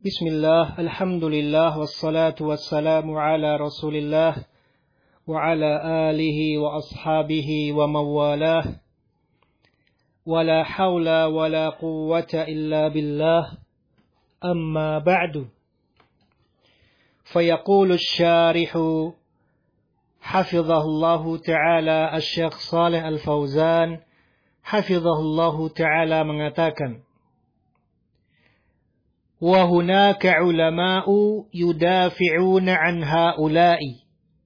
Bismillah, alhamdulillah, wassalatu wassalamu ala rasulillah, wa ala alihi wa ashabihi wa mawalah, wa la hawla wa la quwwata illa billah, amma ba'du. Fayaqulu syarihu, hafizahullahu ta'ala, Asy-Syaikh Shalih Al-Fauzan, hafizahullahu ta'ala mengatakan, wa hunaka ulama'u yudafi'una an ha'ula'i.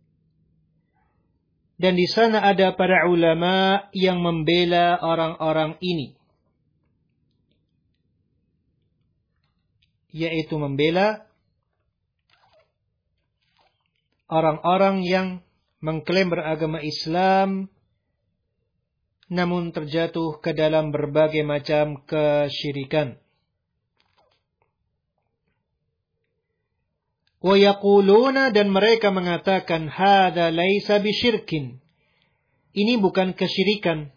Dan di sana ada para ulama yang membela orang-orang ini. Yaitu membela orang-orang yang mengklaim beragama Islam namun terjatuh ke dalam berbagai macam kesyirikan. Wa yaquluna, dan mereka mengatakan, hadza laisa bisyirkin. Ini bukan kesyirikan.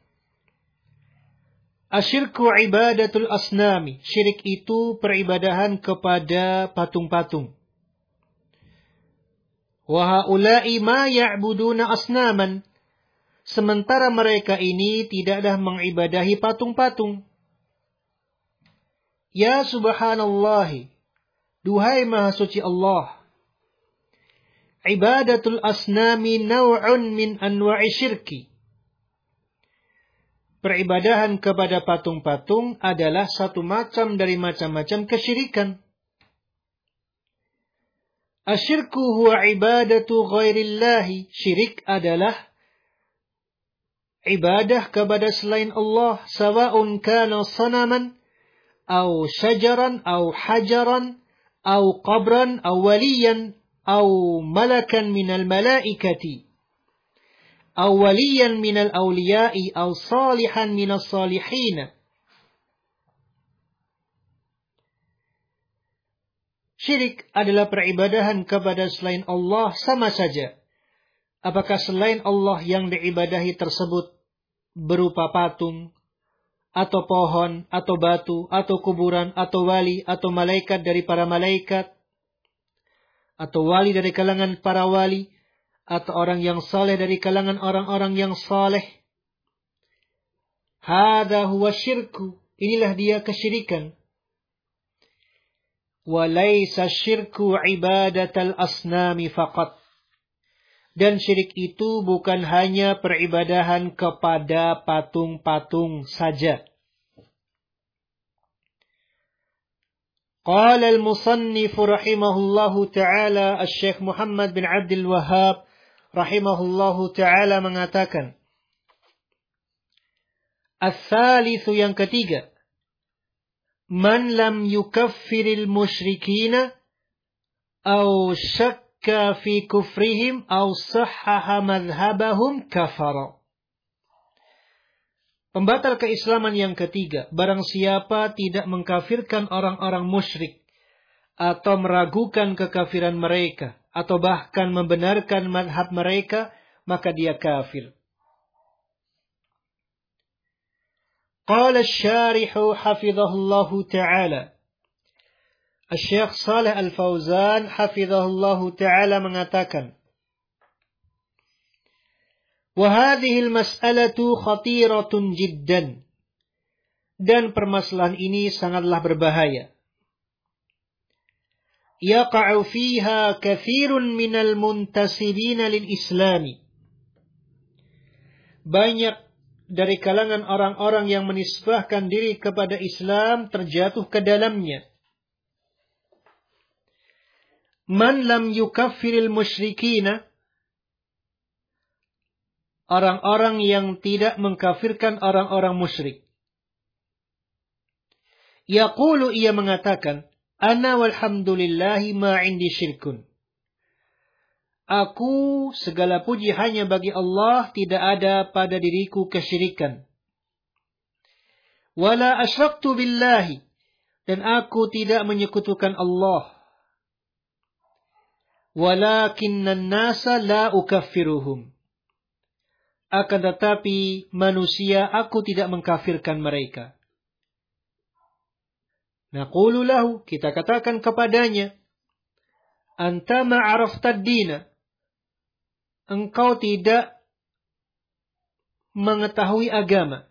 Asyirku ibadatul asnami. Syirik itu peribadahan kepada patung-patung. Wa haula'i ma ya'buduna asnaman. Sementara mereka ini tidaklah mengibadahi patung-patung. Ya subhanallahi. Duhai Maha Suci Allah, ibadatul asnami naw'un min anwa'i syirki. Peribadahan kepada patung-patung adalah satu macam dari macam-macam kesyirikan. Asyirku huwa ibadatu ghairillahi. Syirik adalah ibadah kepada selain Allah. Sawa'un kana sanaman, au syajaran, au hajaran, أو قبرا أو وليا أو ملكا من الملائكة أو وليا من الأولياء أو صالحا من الصالحين. Syirik adalah peribadahan kepada selain Allah sama saja. Apakah selain Allah yang diibadahi tersebut berupa patung, atau pohon, atau batu, atau kuburan, atau wali, atau malaikat dari para malaikat, atau wali dari kalangan para wali, atau orang yang saleh dari kalangan orang-orang yang saleh. Hadza huwa syirku. Inilah dia kesyirikan. Wa laisa syirku ibadatal asnami faqat. Dan syirik itu bukan hanya peribadahan kepada patung-patung saja. Qala al-musannif rahimahullahu ta'ala, Asy-Syaikh Muhammad bin Abdul Wahhab rahimahullahu ta'ala mengatakan, Ats-tsalitsu, yang ketiga, man lam yukaffiril musyrikina aw fi kufrihim aw sahhaha madhhabahum kafara. Pembatal keislaman yang ketiga, barang siapa tidak mengkafirkan orang-orang musyrik atau meragukan kekafiran mereka atau bahkan membenarkan madhab mereka, maka dia kafir. Qala asy-syarihu hafizahullahu ta'ala, Asy-Syaikh Shalih Al-Fauzan hafizahullahu ta'ala mengatakan, wa hadhil mas'alatu khatiratun jiddan. Dan permasalahan ini sangatlah berbahaya. Yaqa'u fiha katsirun minal muntasibina lil islami. Banyak dari kalangan orang-orang yang menisbahkan diri kepada Islam terjatuh ke dalamnya. Man lam yukaffiril musyrikina, orang-orang yang tidak mengkafirkan orang-orang musyrik. Yaqulu, ia mengatakan, ana walhamdulillahi ma indi syirkun. Aku, segala puji hanya bagi Allah, tidak ada pada diriku kesyirikan. Wala asyraktu billahi, dan aku tidak menyekutukan Allah. Walakinnan nasa la ukaffiruhum. Akan tetapi manusia aku tidak mengkafirkan mereka. Naqulu lahu, kita katakan kepadanya, anta ma araftad dina, engkau tidak mengetahui agama.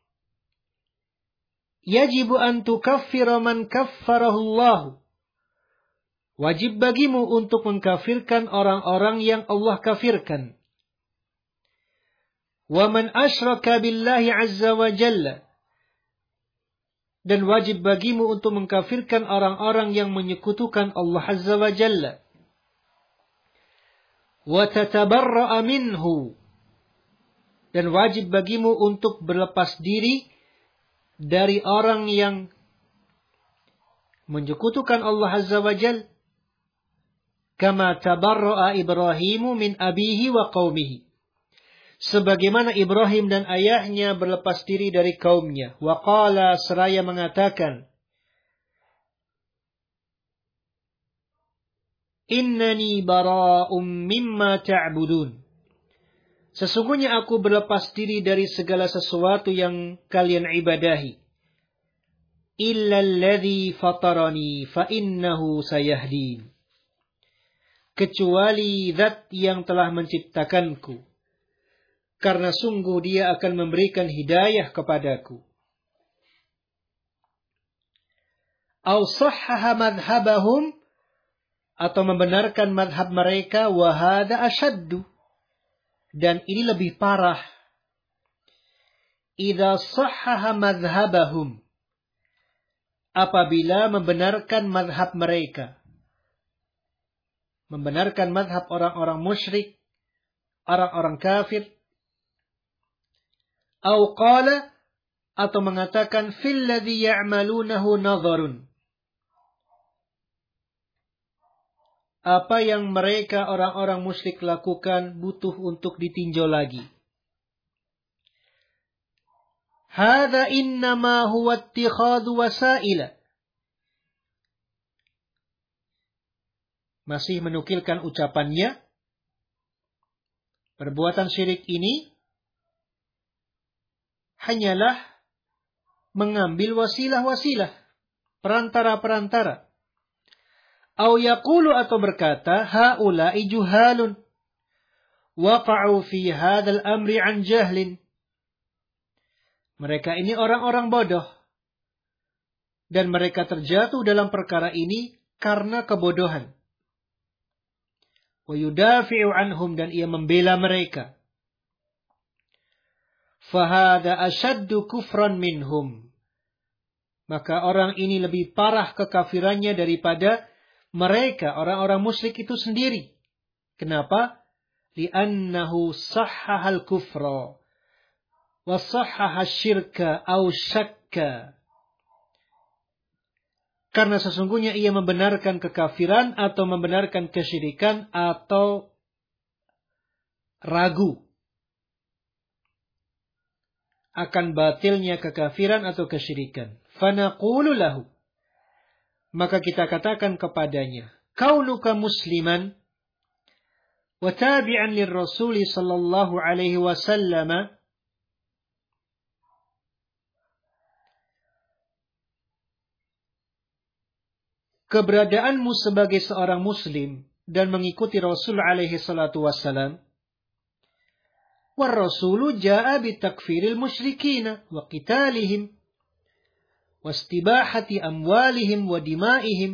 Yajibu an tukaffira man kaffarahullahu. Wajib bagimu untuk mengkafirkan orang-orang yang Allah kafirkan. Wa man asyraka billahi azza wa jalla. Dan wajib bagimu untuk mengkafirkan orang-orang yang menyekutukan Allah azza wa jalla. Wa tatabarra'a minhu. Dan wajib bagimu untuk berlepas diri dari orang yang menyekutukan Allah azza wa jalla. Kama tabarra'a Ibrahimu min abihi wa qaumihi. Sebagaimana Ibrahim dan ayahnya berlepas diri dari kaumnya. Wa qala, seraya mengatakan, innani bara'um mimma ta'budun. Sesungguhnya aku berlepas diri dari segala sesuatu yang kalian ibadahi. Illa alladhi fatarani fa innahu sayahdin. Kecuali zat yang telah menciptakanku. Karena sungguh dia akan memberikan hidayah kepadaku. Aw sahhaha madhhabahum, atau membenarkan madhab mereka, wa hadha ashaddu, dan ini lebih parah. Idza sahhaha madhhabahum, apabila membenarkan madhab mereka, membenarkan madhab orang-orang musyrik, orang-orang kafir. Au qala, atau mengatakan fil ladzi ya'malunahu nadharun. Apa yang mereka orang-orang musyrik lakukan butuh untuk ditinjau lagi. Hadza innama huwa ittikhadhu wasaila. Masih menukilkan ucapannya. Perbuatan syirik ini hanyalah mengambil wasilah-wasilah, perantara-perantara. Au yaqulu, atau berkata, haula'i juhalun waqa'u fi hadzal amri an jahlin. Mereka ini orang-orang bodoh dan mereka terjatuh dalam perkara ini karena kebodohan. Wa yudafi'u anhum, dan ia membela mereka. Fahada ashaddu kufran minhum. Maka orang ini lebih parah kekafirannya daripada mereka, orang-orang musyrik itu sendiri. Kenapa? Li'annahu sahhahal kufra wa sahhaha syirka aw syakka. Karena sesungguhnya ia membenarkan kekafiran atau membenarkan kesyirikan atau ragu akan batilnya kekafiran atau kesyirikan. Fanaqulu lahu, maka kita katakan kepadanya, kaunuka musliman wa tabi'an lirrasul sallallahu alaihi wasallam, keberadaanmu sebagai seorang muslim dan mengikuti Rasul alaihi salatu wassalam. والرسول جاء بتكفير المشركين وقتالهم واستباحة أموالهم ودمائهم.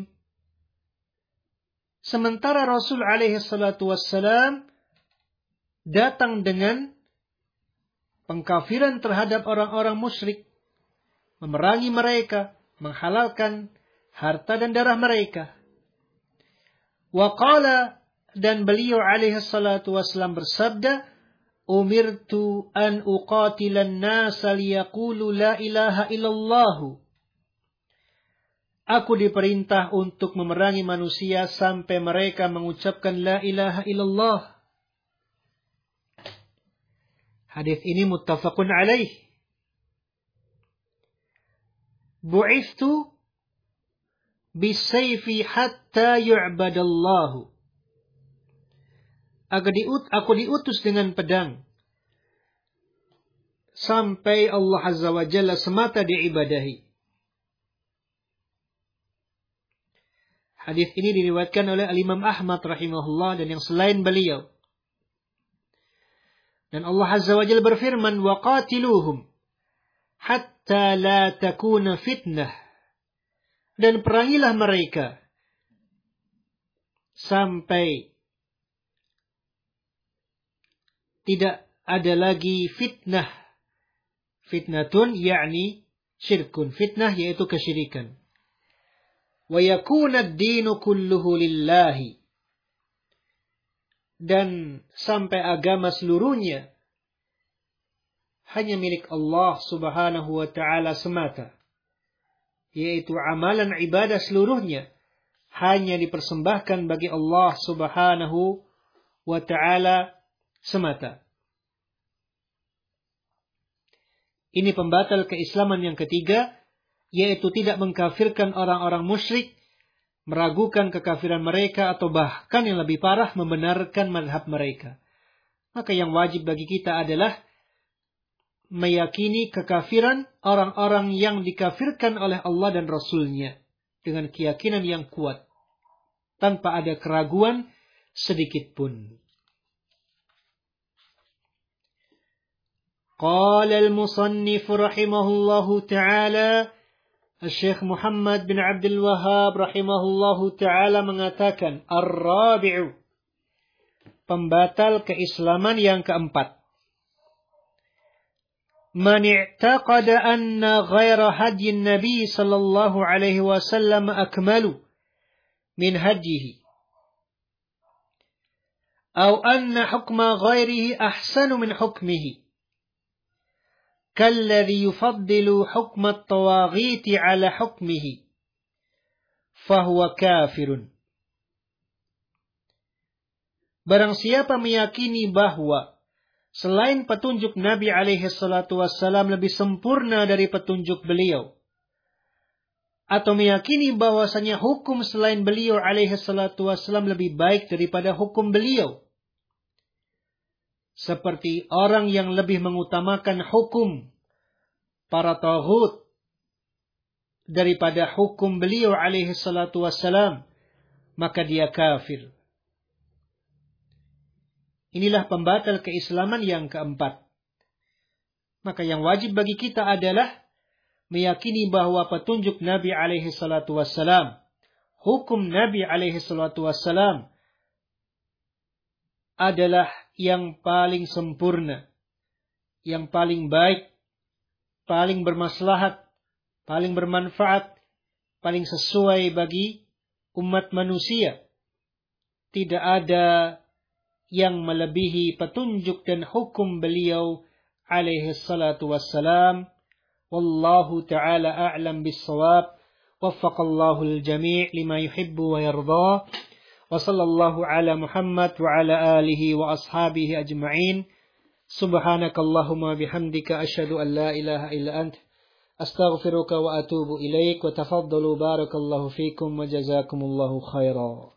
Sementara Rasul alaihi salatu wassalam datang dengan pengkafiran terhadap orang-orang musyrik, memerangi mereka, menghalalkan harta dan darah mereka. Wa qala, dan beliau alaihi salatu wassalam bersabda, umirtu an uqatilan nasa liyaqulu la ilaha illallah. Aku diperintah untuk memerangi manusia sampai mereka mengucapkan la ilaha illallah. Hadis ini muttafaqun alaih. Bu'ithtu bisayfi hatta yu'badallahu. Aku diutus dengan pedang sampai Allah Azza wa Jalla semata diibadahi. Hadis ini diriwayatkan oleh Al-Imam Ahmad rahimahullah dan yang selain beliau. Dan Allah Azza wa Jalla berfirman, وَقَاتِلُوهُمْ حَتَّى لَا تَكُونَ فِتْنَةً. Dan perangilah mereka sampai tidak ada lagi fitnah. Fitnatun yakni syirkun. Fitnah yaitu kesyirikan. وَيَكُونَ الدِّينُ كُلُّهُ لِلَّهِ. Dan sampai agama seluruhnya hanya milik Allah subhanahu wa ta'ala semata. Yaitu amalan ibadah seluruhnya hanya dipersembahkan bagi Allah subhanahu wa ta'ala semata. Ini pembatal keislaman yang ketiga, yaitu tidak mengkafirkan orang-orang musyrik, meragukan kekafiran mereka, atau bahkan yang lebih parah, membenarkan mazhab mereka. Maka yang wajib bagi kita adalah meyakini kekafiran orang-orang yang dikafirkan oleh Allah dan Rasul-Nya dengan keyakinan yang kuat, tanpa ada keraguan sedikit pun. Qala al-musannif rahimahullahu ta'ala, Syekh Muhammad bin Abdul Wahhab rahimahullahu ta'ala mengatakan, Ar-Rabi'u, pembatal keislaman yang keempat. Man i'taqada anna ghaira hadyi Nabi sallallahu alaihi wasallam akmalu min hadyihi, atau anna hukma ghairihi ahsanu min hukmihi, kalladhi yufaddilu hukma at-tawaghiti ala hukmihi, fahuwa kafirun. Barang siapa meyakini bahwa selain petunjuk Nabi alaihi salatu wassalam lebih sempurna dari petunjuk beliau, atau meyakini bahwasanya hukum selain beliau alaihi salatu wassalam lebih baik daripada hukum beliau, seperti orang yang lebih mengutamakan hukum para taghut daripada hukum beliau alaihi salatu wassalam, maka dia kafir. Inilah pembatal keislaman yang keempat. Maka yang wajib bagi kita adalah meyakini bahwa petunjuk Nabi alaihi salatu wassalam, hukum Nabi alaihi salatu wassalam adalah yang paling sempurna, yang paling baik, paling bermaslahat, paling bermanfaat, paling sesuai bagi umat manusia. Tidak ada yang melebihi petunjuk dan hukum beliau alaihi salatu wassalam. Wallahu ta'ala a'lam bis-shawab. Waffaqallahu al-jami' lima yuhibbu wa yarda. Wa sallallahu ala Muhammad wa ala alihi wa ashabihi ajma'in. Subhanakallahumma bihamdika asyhadu an la ilaha illa ant astaghfiruka wa atubu ilaik. Wa tafaddalu barakallahu fikum wa jazakumullahu khairan.